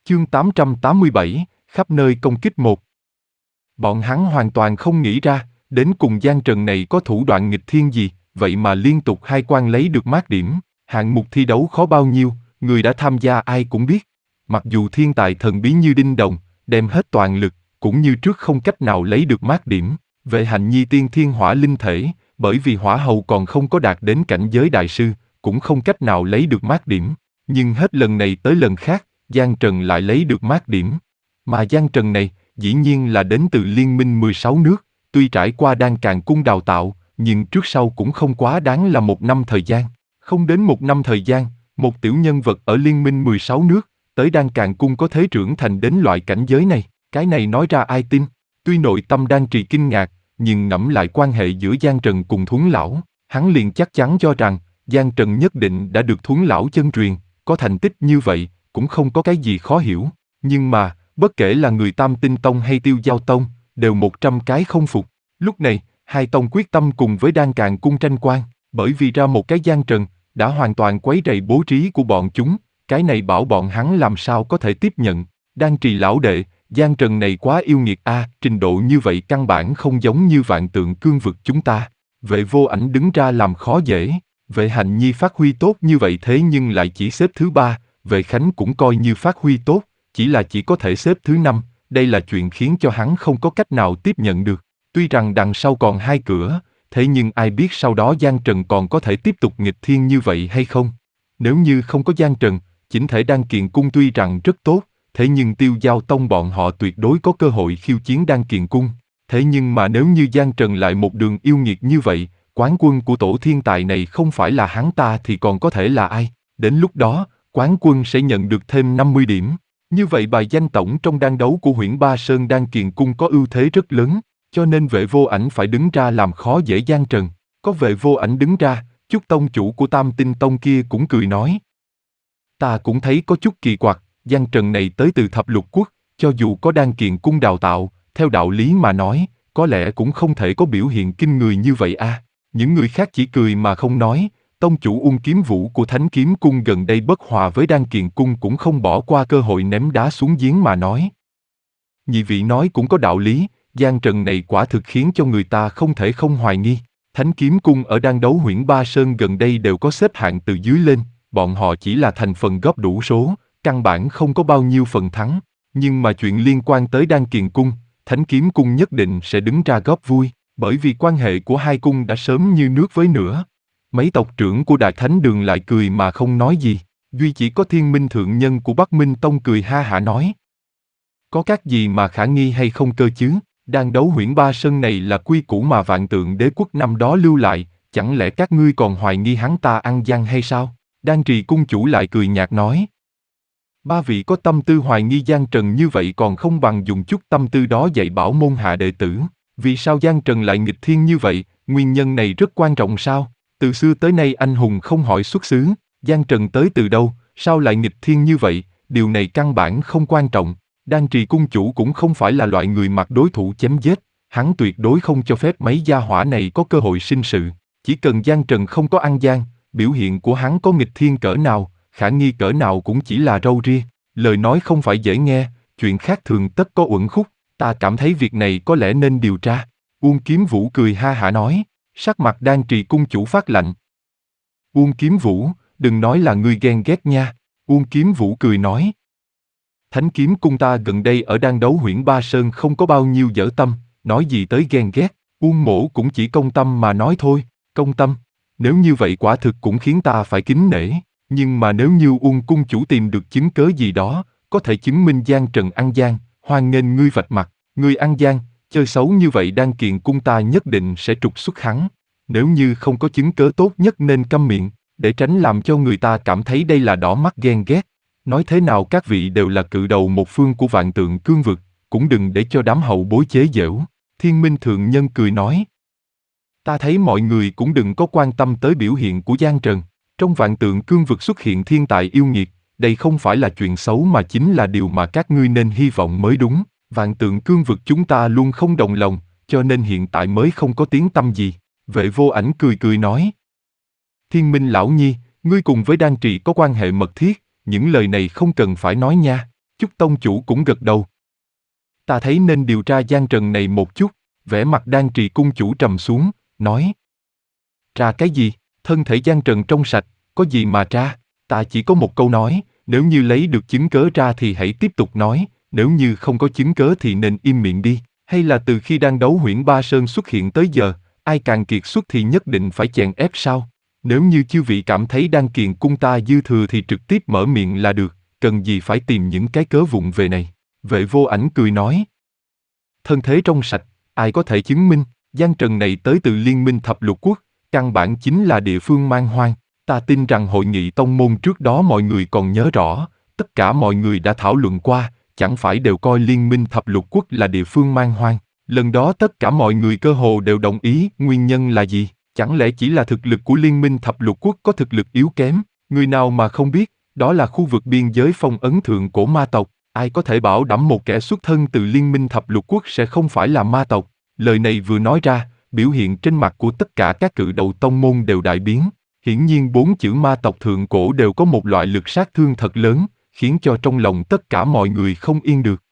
Chương 887, khắp nơi công kích một. Bọn hắn hoàn toàn không nghĩ ra, đến cùng Giang Trần này có thủ đoạn nghịch thiên gì, vậy mà liên tục 2 quan lấy được mát điểm. Hạng mục thi đấu khó bao nhiêu, người đã tham gia ai cũng biết. Mặc dù thiên tài thần bí như Đinh Đồng, đem hết toàn lực, cũng như trước không cách nào lấy được mát điểm. Vệ Hạnh Nhi tiên thiên hỏa linh thể, bởi vì hỏa hầu còn không có đạt đến cảnh giới đại sư, cũng không cách nào lấy được mát điểm. Nhưng hết lần này tới lần khác, Giang Trần lại lấy được mát điểm. Mà Giang Trần này, dĩ nhiên là đến từ Liên minh 16 nước, tuy trải qua Đan Càn Cung đào tạo, nhưng trước sau cũng không quá đáng là 1 năm thời gian. Không đến 1 năm thời gian, một tiểu nhân vật ở Liên minh 16 nước, tới Đan Càn Cung có thể trưởng thành đến loại cảnh giới này, cái này nói ra ai tin. Tuy nội tâm Đan Trì kinh ngạc, nhưng ngẫm lại quan hệ giữa Giang Trần cùng Thuấn Lão, hắn liền chắc chắn cho rằng, Giang Trần nhất định đã được Thuấn Lão chân truyền, có thành tích như vậy, cũng không có cái gì khó hiểu. Nhưng mà, bất kể là người Tam Tinh Tông hay Tiêu Giao Tông, đều 100 cái không phục. Lúc này, hai tông quyết tâm cùng với Đan Càn Cung tranh quan, bởi vì ra một cái Giang Trần, đã hoàn toàn quấy rầy bố trí của bọn chúng, cái này bảo bọn hắn làm sao có thể tiếp nhận. Đan Trì lão đệ, Giang Trần này quá yêu nghiệt a, trình độ như vậy căn bản không giống như Vạn Tượng Cương vực chúng ta. Vệ Vô Ảnh đứng ra làm khó dễ, Vệ Hạnh Nhi phát huy tốt như vậy thế nhưng lại chỉ xếp thứ 3, Vệ Khánh cũng coi như phát huy tốt, chỉ có thể xếp thứ 5, đây là chuyện khiến cho hắn không có cách nào tiếp nhận được. Tuy rằng đằng sau còn 2 cửa, thế nhưng ai biết sau đó Giang Trần còn có thể tiếp tục nghịch thiên như vậy hay không? Nếu như không có Giang Trần, chỉnh thể Đan Kiền Cung tuy rằng rất tốt, thế nhưng Tiêu Giao Tông bọn họ tuyệt đối có cơ hội khiêu chiến Đan Kiền Cung. Thế nhưng mà nếu như Giang Trần lại một đường yêu nghiệt như vậy, quán quân của tổ thiên tài này không phải là hắn ta thì còn có thể là ai? Đến lúc đó, quán quân sẽ nhận được thêm 50 điểm. Như vậy bài danh tổng trong đan đấu của Huyễn Ba Sơn Đan Kiền Cung có ưu thế rất lớn, cho nên Vệ Vô Ảnh phải đứng ra làm khó dễ Giang Trần. Có Vệ Vô Ảnh đứng ra, chút tông chủ của Tam Tinh Tông kia cũng cười nói. Ta cũng thấy có chút kỳ quặc, Giang Trần này tới từ Thập Lục Quốc, cho dù có Đan Kiền Cung đào tạo, theo đạo lý mà nói, có lẽ cũng không thể có biểu hiện kinh người như vậy a. Những người khác chỉ cười mà không nói. Tông chủ Ung Kiếm Vũ của Thánh Kiếm Cung gần đây bất hòa với Đan Kiền Cung cũng không bỏ qua cơ hội ném đá xuống giếng mà nói. Nhị vị nói cũng có đạo lý, Giang Trần này quả thực khiến cho người ta không thể không hoài nghi. Thánh Kiếm Cung ở đan đấu Huyễn Ba Sơn gần đây đều có xếp hạng từ dưới lên, bọn họ chỉ là thành phần góp đủ số, căn bản không có bao nhiêu phần thắng. Nhưng mà chuyện liên quan tới Đan Kiền Cung, Thánh Kiếm Cung nhất định sẽ đứng ra góp vui, bởi vì quan hệ của hai cung đã sớm như nước với lửa. Mấy tộc trưởng của Đại Thánh Đường lại cười mà không nói gì, duy chỉ có Thiên Minh thượng nhân của Bắc Minh Tông cười ha hả nói. Có các gì mà khả nghi hay không cơ chứ, đan đấu Huyễn Ba Sơn này là quy củ mà Vạn Tượng Đế Quốc năm đó lưu lại, chẳng lẽ các ngươi còn hoài nghi hắn ta ăn gian hay sao? Đan Trì cung chủ lại cười nhạt nói. Ba vị có tâm tư hoài nghi Giang Trần như vậy còn không bằng dùng chút tâm tư đó dạy bảo môn hạ đệ tử. Vì sao Giang Trần lại nghịch thiên như vậy, nguyên nhân này rất quan trọng sao? Từ xưa tới nay anh hùng không hỏi xuất xứ, Giang Trần tới từ đâu, sao lại nghịch thiên như vậy, điều này căn bản không quan trọng. Đan Trì cung chủ cũng không phải là loại người mặc đối thủ chém giết, hắn tuyệt đối không cho phép mấy gia hỏa này có cơ hội sinh sự. Chỉ cần Giang Trần không có ăn gian, biểu hiện của hắn có nghịch thiên cỡ nào, khả nghi cỡ nào cũng chỉ là râu ria. Lời nói không phải dễ nghe, chuyện khác thường tất có uẩn khúc, ta cảm thấy việc này có lẽ nên điều tra. Uông Kiếm Vũ cười ha hả nói. Sắc mặt Đan Trì cung chủ phát lạnh. Uông Kiếm Vũ, đừng nói là ngươi ghen ghét nha. Uông Kiếm Vũ cười nói. Thánh Kiếm Cung ta gần đây ở đan đấu Huyễn Ba Sơn không có bao nhiêu dở tâm, nói gì tới ghen ghét, Uông mỗ cũng chỉ công tâm mà nói thôi, công tâm. Nếu như vậy quả thực cũng khiến ta phải kính nể, nhưng mà nếu như Uông cung chủ tìm được chứng cớ gì đó, có thể chứng minh Giang Trần ăn gian, hoan nghênh ngươi vạch mặt, ngươi ăn gian. Chơi xấu như vậy Đan Kiền Cung ta nhất định sẽ trục xuất hắn. Nếu như không có chứng cớ tốt nhất nên câm miệng, để tránh làm cho người ta cảm thấy đây là đỏ mắt ghen ghét. Nói thế nào các vị đều là cự đầu một phương của Vạn Tượng Cương vực, cũng đừng để cho đám hậu bối chế giễu. Thiên Minh thượng nhân cười nói. Ta thấy mọi người cũng đừng có quan tâm tới biểu hiện của Giang Trần. Trong Vạn Tượng Cương vực xuất hiện thiên tài yêu nghiệt, đây không phải là chuyện xấu mà chính là điều mà các ngươi nên hy vọng mới đúng. Vạn Tượng Cương vực chúng ta luôn không đồng lòng, cho nên hiện tại mới không có tiếng tăm gì. Vệ Vô Ảnh cười cười nói. Thiên Minh lão nhi, ngươi cùng với Đan Trì có quan hệ mật thiết, những lời này không cần phải nói nha. Chúc tông chủ cũng gật đầu. Ta thấy nên điều tra Giang Trần này một chút, vẻ mặt Đan Trì cung chủ trầm xuống, nói. Tra cái gì? Thân thể Giang Trần trong sạch, có gì mà tra? Ta chỉ có một câu nói, nếu như lấy được chứng cớ ra thì hãy tiếp tục nói, nếu như không có chứng cớ thì nên im miệng đi. Hay là từ khi đang đấu Huyễn Ba Sơn xuất hiện tới giờ, ai càng kiệt xuất thì nhất định phải chèn ép sao? Nếu như chư vị cảm thấy Đan Kiền cung ta dư thừa thì trực tiếp mở miệng là được, cần gì phải tìm những cái cớ vụng về này. Vệ Vô Ảnh cười nói. Thân thế trong sạch, ai có thể chứng minh, Giang Trần này tới từ Liên minh Thập Lục Quốc, căn bản chính là địa phương man hoang. Ta tin rằng hội nghị tông môn trước đó mọi người còn nhớ rõ, tất cả mọi người đã thảo luận qua, chẳng phải đều coi Liên minh Thập Lục Quốc là địa phương man hoang. Lần đó tất cả mọi người cơ hồ đều đồng ý, nguyên nhân là gì? Chẳng lẽ chỉ là thực lực của Liên minh Thập Lục Quốc có thực lực yếu kém? Người nào mà không biết, đó là khu vực biên giới phong ấn thượng cổ ma tộc, ai có thể bảo đảm một kẻ xuất thân từ Liên minh Thập Lục Quốc sẽ không phải là ma tộc? Lời này vừa nói ra, biểu hiện trên mặt của tất cả các cự đầu tông môn đều đại biến. Hiển nhiên 4 chữ ma tộc thượng cổ đều có một loại lực sát thương thật lớn, khiến cho trong lòng tất cả mọi người không yên được.